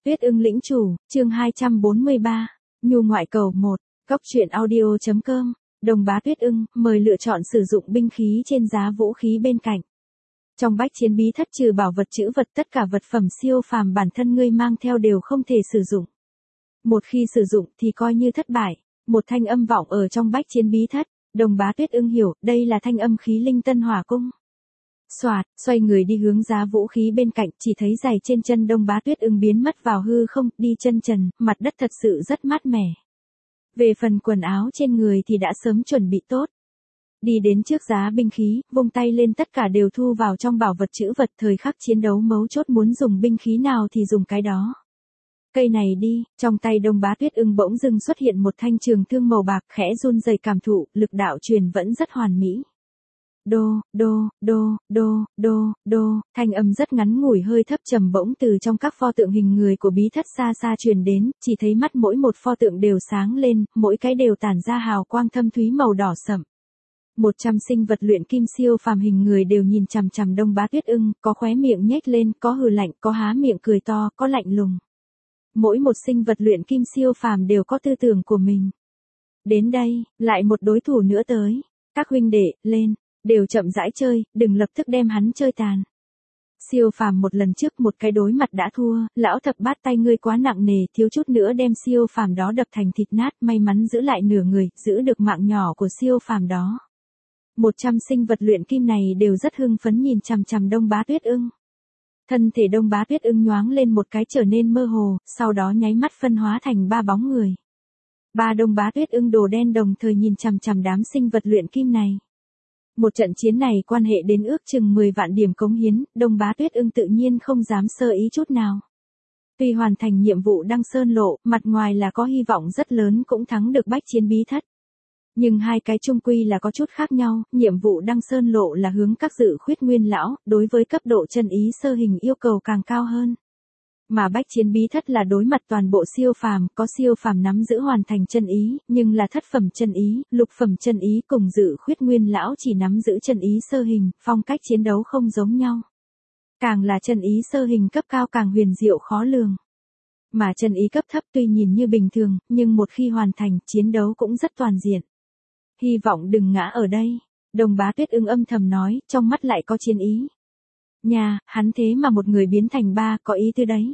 Tuyết ưng lĩnh chủ, chương 243, Nhu ngoại cầu 1, Cóc truyện audio.com, Đồng bá Tuyết ưng, mời lựa chọn sử dụng binh khí trên giá vũ khí bên cạnh. Trong bách chiến bí thất trừ bảo vật trữ vật tất cả vật phẩm siêu phàm bản thân ngươi mang theo đều không thể sử dụng. Một khi sử dụng thì coi như thất bại, một thanh âm vọng ở trong bách chiến bí thất, Đồng bá Tuyết ưng hiểu, đây là thanh âm khí linh tân hỏa cung. Soạt, xoay người đi hướng giá vũ khí bên cạnh, chỉ thấy giày trên chân Đông bá Tuyết ưng biến mất vào hư không, đi chân trần, mặt đất thật sự rất mát mẻ. Về phần quần áo trên người thì đã sớm chuẩn bị tốt. Đi đến trước giá binh khí, vung tay lên tất cả đều thu vào trong bảo vật trữ vật, thời khắc chiến đấu mấu chốt muốn dùng binh khí nào thì dùng cái đó. Cây này đi, trong tay Đông bá Tuyết ưng bỗng dưng xuất hiện một thanh trường thương màu bạc, khẽ run rẩy cảm thụ, lực đạo truyền vẫn rất hoàn mỹ. Đô, đô, đô, đô, đô, đô, thanh âm rất ngắn ngủi hơi thấp trầm bỗng từ trong các pho tượng hình người của bí thất xa xa truyền đến, chỉ thấy mắt mỗi một pho tượng đều sáng lên, mỗi cái đều tản ra hào quang thâm thúy màu đỏ sậm. 100 sinh vật luyện kim siêu phàm hình người đều nhìn chằm chằm Đông bá Tuyết ưng, có khóe miệng nhếch lên, có hừ lạnh, có há miệng cười to, có lạnh lùng. Mỗi một sinh vật luyện kim siêu phàm đều có tư tưởng của mình. Đến đây, lại một đối thủ nữa tới. Các huynh đệ, lên. Đều chậm rãi chơi, đừng lập tức đem hắn chơi tàn. Siêu phàm một lần trước một cái đối mặt đã thua, lão thập bát tay ngươi quá nặng nề, thiếu chút nữa đem siêu phàm đó đập thành thịt nát, may mắn giữ lại nửa người, giữ được mạng nhỏ của siêu phàm đó. 100 sinh vật luyện kim này đều rất hưng phấn nhìn chằm chằm Đông bá Tuyết ưng. Thân thể Đông bá Tuyết ưng nhoáng lên một cái trở nên mơ hồ, sau đó nháy mắt phân hóa thành 3 bóng người. 3 Đông bá Tuyết ưng đồ đen đồng thời nhìn chằm chằm đám sinh vật luyện kim này. Một trận chiến này quan hệ đến ước chừng 10 vạn điểm cống hiến, Đông bá Tuyết ưng tự nhiên không dám sơ ý chút nào. Tuy hoàn thành nhiệm vụ Đăng Sơn Lộ, mặt ngoài là có hy vọng rất lớn cũng thắng được bách chiến bí thất. Nhưng hai cái chung quy là có chút khác nhau, nhiệm vụ Đăng Sơn Lộ là hướng các dự khuyết nguyên lão, đối với cấp độ chân ý sơ hình yêu cầu càng cao hơn. Mà bách chiến bí thất là đối mặt toàn bộ siêu phàm, có siêu phàm nắm giữ hoàn thành chân ý, nhưng là thất phẩm chân ý, lục phẩm chân ý cùng dự khuyết nguyên lão chỉ nắm giữ chân ý sơ hình, phong cách chiến đấu không giống nhau. Càng là chân ý sơ hình cấp cao càng huyền diệu khó lường. Mà chân ý cấp thấp tuy nhìn như bình thường, nhưng một khi hoàn thành, chiến đấu cũng rất toàn diện. Hy vọng đừng ngã ở đây, Đồng bá Tuyết ưng âm thầm nói, trong mắt lại có chiến ý. Nhà, hắn thế mà một người biến thành 3, có ý tư đấy.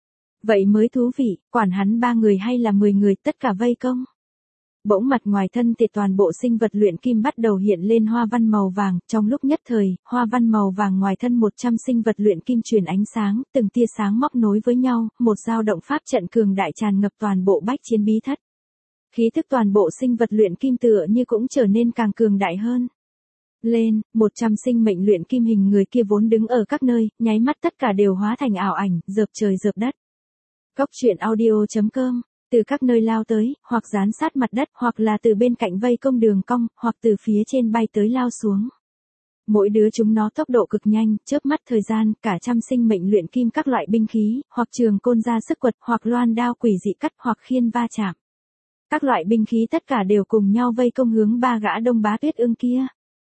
Vậy mới thú vị, quản hắn 3 người hay là 10 người tất cả vây công. Bỗng mặt ngoài thân thể toàn bộ sinh vật luyện kim bắt đầu hiện lên hoa văn màu vàng, trong lúc nhất thời, hoa văn màu vàng ngoài thân 100 sinh vật luyện kim truyền ánh sáng, từng tia sáng móc nối với nhau, một dao động pháp trận cường đại tràn ngập toàn bộ bách chiến bí thất. Khí thức toàn bộ sinh vật luyện kim tựa như cũng trở nên càng cường đại hơn. Lên, 100 sinh mệnh luyện kim hình người kia vốn đứng ở các nơi, nháy mắt tất cả đều hóa thành ảo ảnh, dợp trời dợp đất. Cóc truyện audio.com, từ các nơi lao tới, hoặc dán sát mặt đất, hoặc là từ bên cạnh vây công đường cong, hoặc từ phía trên bay tới lao xuống. Mỗi đứa chúng nó tốc độ cực nhanh, chớp mắt thời gian, cả trăm sinh mệnh luyện kim các loại binh khí, hoặc trường côn ra sức quật, hoặc loan đao quỷ dị cắt, hoặc khiên va chạm. Các loại binh khí tất cả đều cùng nhau vây công hướng 3 gã Đông bá Tuyết ưng kia.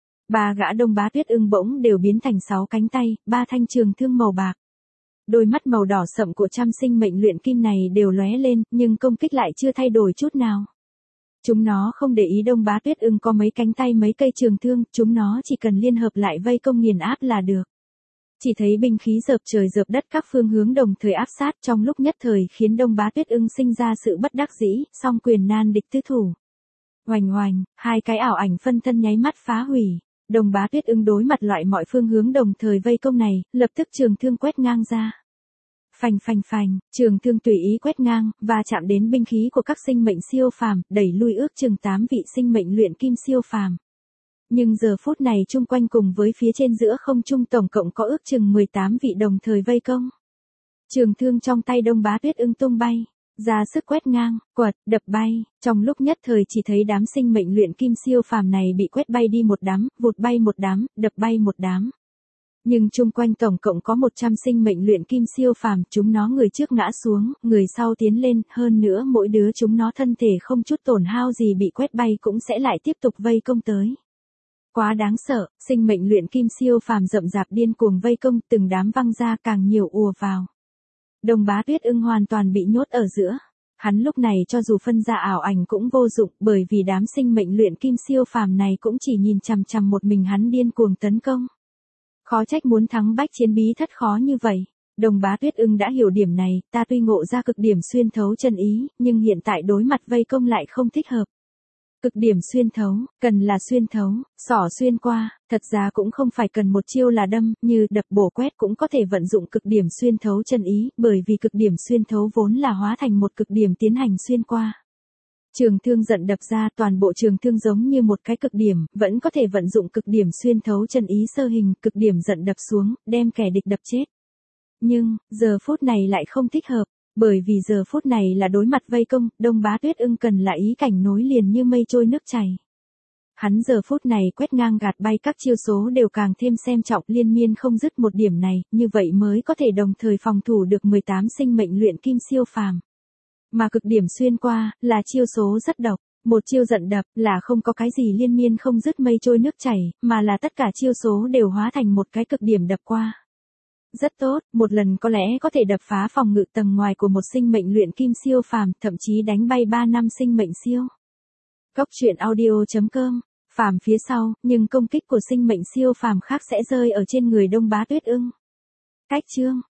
3 gã Đông bá Tuyết ưng bỗng đều biến thành 6 cánh tay, 3 thanh trường thương màu bạc. Đôi mắt màu đỏ sậm của trăm sinh mệnh luyện kim này đều lóe lên, nhưng công kích lại chưa thay đổi chút nào. Chúng nó không để ý Đông bá Tuyết ưng có mấy cánh tay mấy cây trường thương, chúng nó chỉ cần liên hợp lại vây công nghiền áp là được. Chỉ thấy binh khí dợp trời dợp đất các phương hướng đồng thời áp sát trong lúc nhất thời khiến Đông bá Tuyết ưng sinh ra sự bất đắc dĩ, song quyền nan địch tứ thủ. Oành oành, hai cái ảo ảnh phân thân nháy mắt phá hủy. Đông bá Tuyết ưng đối mặt loại mọi phương hướng đồng thời vây công này, lập tức trường thương quét ngang ra. Phành phành phành, trường thương tùy ý quét ngang, và chạm đến binh khí của các sinh mệnh siêu phàm, đẩy lui ước chừng 8 vị sinh mệnh luyện kim siêu phàm. Nhưng giờ phút này chung quanh cùng với phía trên giữa không trung tổng cộng có ước chừng 18 vị đồng thời vây công. Trường thương trong tay Đông bá Tuyết ưng tung bay, ra sức quét ngang, quật, đập bay, trong lúc nhất thời chỉ thấy đám sinh mệnh luyện kim siêu phàm này bị quét bay đi một đám, vụt bay một đám, đập bay một đám. Nhưng chung quanh tổng cộng có 100 sinh mệnh luyện kim siêu phàm, chúng nó người trước ngã xuống, người sau tiến lên, hơn nữa mỗi đứa chúng nó thân thể không chút tổn hao gì bị quét bay cũng sẽ lại tiếp tục vây công tới. Quá đáng sợ, sinh mệnh luyện kim siêu phàm rậm rạp điên cuồng vây công, từng đám văng ra càng nhiều ùa vào. Đông Bá Tuyết Ưng hoàn toàn bị nhốt ở giữa. Hắn lúc này cho dù phân ra ảo ảnh cũng vô dụng, bởi vì đám sinh mệnh luyện kim siêu phàm này cũng chỉ nhìn chằm chằm một mình hắn điên cuồng tấn công. Khó trách muốn thắng bách chiến bí thất khó như vậy. Đông Bá Tuyết Ưng đã hiểu điểm này, ta tuy ngộ ra cực điểm xuyên thấu chân ý, nhưng hiện tại đối mặt vây công lại không thích hợp. Cực điểm xuyên thấu, cần là xuyên thấu, xỏ xuyên qua, thật ra cũng không phải cần một chiêu là đâm, như đập bổ quét cũng có thể vận dụng cực điểm xuyên thấu chân ý, bởi vì cực điểm xuyên thấu vốn là hóa thành một cực điểm tiến hành xuyên qua. Trường thương giận đập ra, toàn bộ trường thương giống như một cái cực điểm, vẫn có thể vận dụng cực điểm xuyên thấu chân ý sơ hình, cực điểm giận đập xuống, đem kẻ địch đập chết. Nhưng, giờ phút này lại không thích hợp, bởi vì giờ phút này là đối mặt vây công, Đông Bá Tuyết Ưng cần là ý cảnh nối liền như mây trôi nước chảy. Hắn giờ phút này quét ngang gạt bay các chiêu số đều càng thêm xem trọng, liên miên không dứt một điểm này, như vậy mới có thể đồng thời phòng thủ được 18 sinh mệnh luyện kim siêu phàm. Mà cực điểm xuyên qua, là chiêu số rất độc, một chiêu giận đập, là không có cái gì liên miên không dứt mây trôi nước chảy, mà là tất cả chiêu số đều hóa thành một cái cực điểm đập qua. Rất tốt, một lần có lẽ có thể đập phá phòng ngự tầng ngoài của một sinh mệnh luyện kim siêu phàm, thậm chí đánh bay 3 năm sinh mệnh siêu. Góc truyện audio.com, phàm phía sau, nhưng công kích của sinh mệnh siêu phàm khác sẽ rơi ở trên người Đông Bá Tuyết Ưng. Cách chương